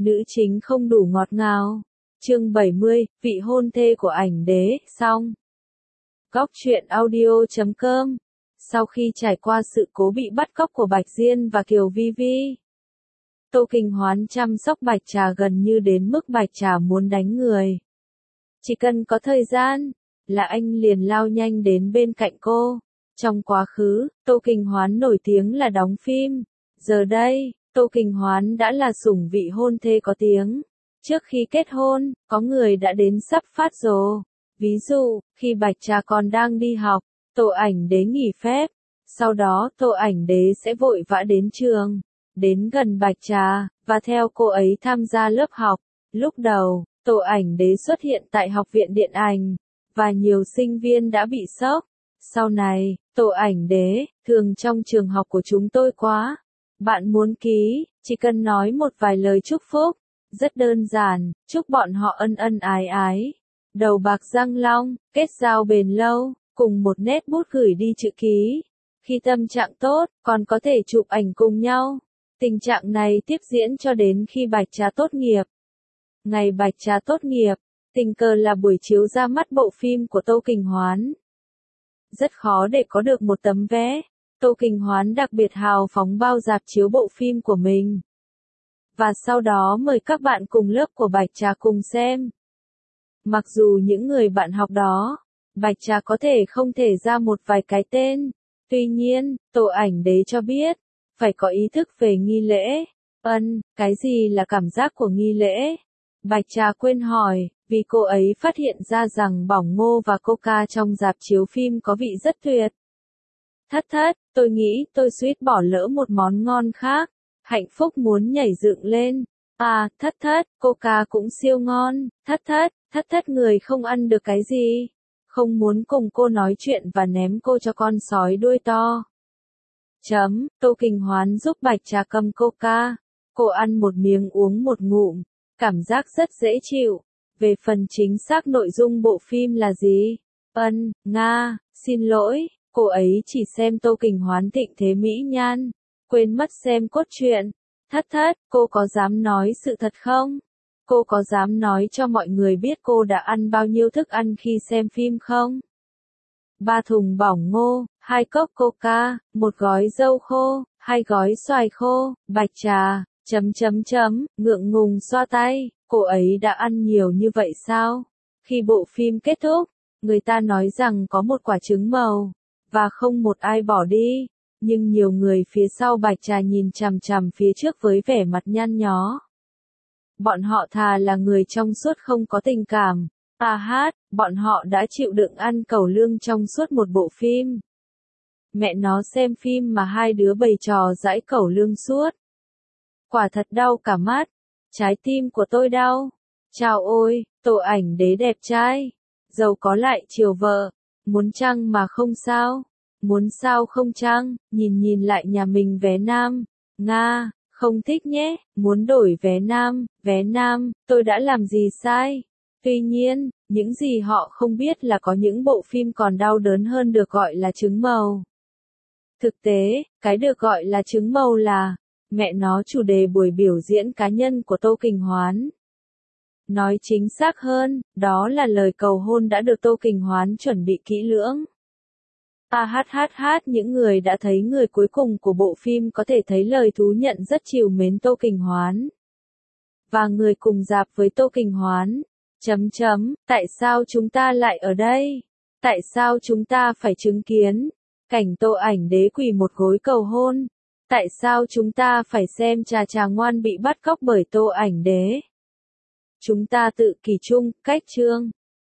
Nữ chính không đủ ngọt ngào. Chương 70, vị hôn thê của ảnh đế, xong. Góc truyện audio.com. Sau khi trải qua sự cố bị bắt cóc của Bạch Diên và Kiều Vi Vi, Tô Kinh Hoán chăm sóc Bạch Trà gần như đến mức Bạch Trà muốn đánh người. Chỉ cần có thời gian, là anh liền lao nhanh đến bên cạnh cô. Trong quá khứ, Tô Kinh Hoán nổi tiếng là đóng phim. Giờ đây, Tô Kinh Hoán đã là sủng vị hôn thê có tiếng. Trước khi kết hôn, có người đã đến sắp phát rồ. Ví dụ, khi Bạch Trà còn đang đi học, Tô Ảnh Đế nghỉ phép. Sau đó Tô Ảnh Đế sẽ vội vã đến trường, đến gần Bạch Trà, và theo cô ấy tham gia lớp học. Lúc đầu, Tô Ảnh Đế xuất hiện tại học viện điện ảnh, và nhiều sinh viên đã bị sốc. Sau này, Tô Ảnh Đế, thường trong trường học của chúng tôi quá. Bạn muốn ký, chỉ cần nói một vài lời chúc phúc. Rất đơn giản, chúc bọn họ ân ân ái ái. Đầu bạc răng long, kết giao bền lâu, cùng một nét bút gửi đi chữ ký. Khi tâm trạng tốt, còn có thể chụp ảnh cùng nhau. Tình trạng này tiếp diễn cho đến khi Bạch Trà tốt nghiệp. Ngày Bạch Trà tốt nghiệp, tình cờ là buổi chiếu ra mắt bộ phim của Tô Kinh Hoán. Rất khó để có được một tấm vé. Tô Kinh Hoán đặc biệt hào phóng bao rạp chiếu bộ phim của mình. Và sau đó mời các bạn cùng lớp của Bạch Trà cùng xem. Mặc dù những người bạn học đó, Bạch Trà có thể không thể ra một vài cái tên. Tuy nhiên, Tô Ảnh Đế cho biết, phải có ý thức về nghi lễ. Cái gì là cảm giác của nghi lễ? Bạch Trà quên hỏi, vì cô ấy phát hiện ra rằng bỏng ngô và coca trong rạp chiếu phim có vị rất tuyệt. Thất, tôi nghĩ tôi suýt bỏ lỡ một món ngon khác. Hạnh phúc muốn nhảy dựng lên. Thất, coca cũng siêu ngon. Thất người không ăn được cái gì. Không muốn cùng cô nói chuyện và ném cô cho con sói đuôi to. Tô Kinh Hoán giúp Bạch Trà cầm coca. Cô ăn một miếng uống một ngụm. Cảm giác rất dễ chịu. Về phần chính xác nội dung bộ phim là gì? Xin lỗi, cô ấy chỉ xem Tô Kinh Hoán thịnh thế mỹ nhan. Quên mất xem cốt truyện. Thất, cô có dám nói sự thật không? Cô có dám nói cho mọi người biết cô đã ăn bao nhiêu thức ăn khi xem phim không? 3 thùng bỏng ngô, 2 cốc coca, 1 gói dâu khô, 2 gói xoài khô, Bạch Trà, ngượng ngùng xoa tay, cô ấy đã ăn nhiều như vậy sao? Khi bộ phim kết thúc, người ta nói rằng có một quả trứng màu, và không một ai bỏ đi. Nhưng nhiều người phía sau Bạch Trà nhìn chằm chằm phía trước với vẻ mặt nhăn nhó. Bọn họ thà là người trong suốt không có tình cảm. Bọn họ đã chịu đựng ăn cẩu lương trong suốt một bộ phim. Mẹ nó xem phim mà hai đứa bày trò giãi cẩu lương suốt. Quả thật đau cả mắt. Trái tim của tôi đau. Chào ôi, Tô Ảnh Đế đẹp trai. Giàu có lại chiều vợ. Muốn chăng mà không sao. Muốn sao không chăng, nhìn lại nhà mình vé nam. Không thích nhé, muốn đổi vé nam, tôi đã làm gì sai? Tuy nhiên, những gì họ không biết là có những bộ phim còn đau đớn hơn được gọi là trứng màu. Thực tế, cái được gọi là trứng màu là, mẹ nó chủ đề buổi biểu diễn cá nhân của Tô Kinh Hoán. Nói chính xác hơn, đó là lời cầu hôn đã được Tô Kinh Hoán chuẩn bị kỹ lưỡng. Những người đã thấy người cuối cùng của bộ phim có thể thấy lời thú nhận rất trìu mến Tô Kinh Hoán. Và người cùng rạp với Tô Kinh Hoán. Tại sao chúng ta lại ở đây? Tại sao chúng ta phải chứng kiến cảnh Tô Ảnh Đế quỳ một gối cầu hôn? Tại sao chúng ta phải xem Trà ngoan bị bắt cóc bởi Tô Ảnh Đế? Chúng ta tự kỷ chung, cách chương.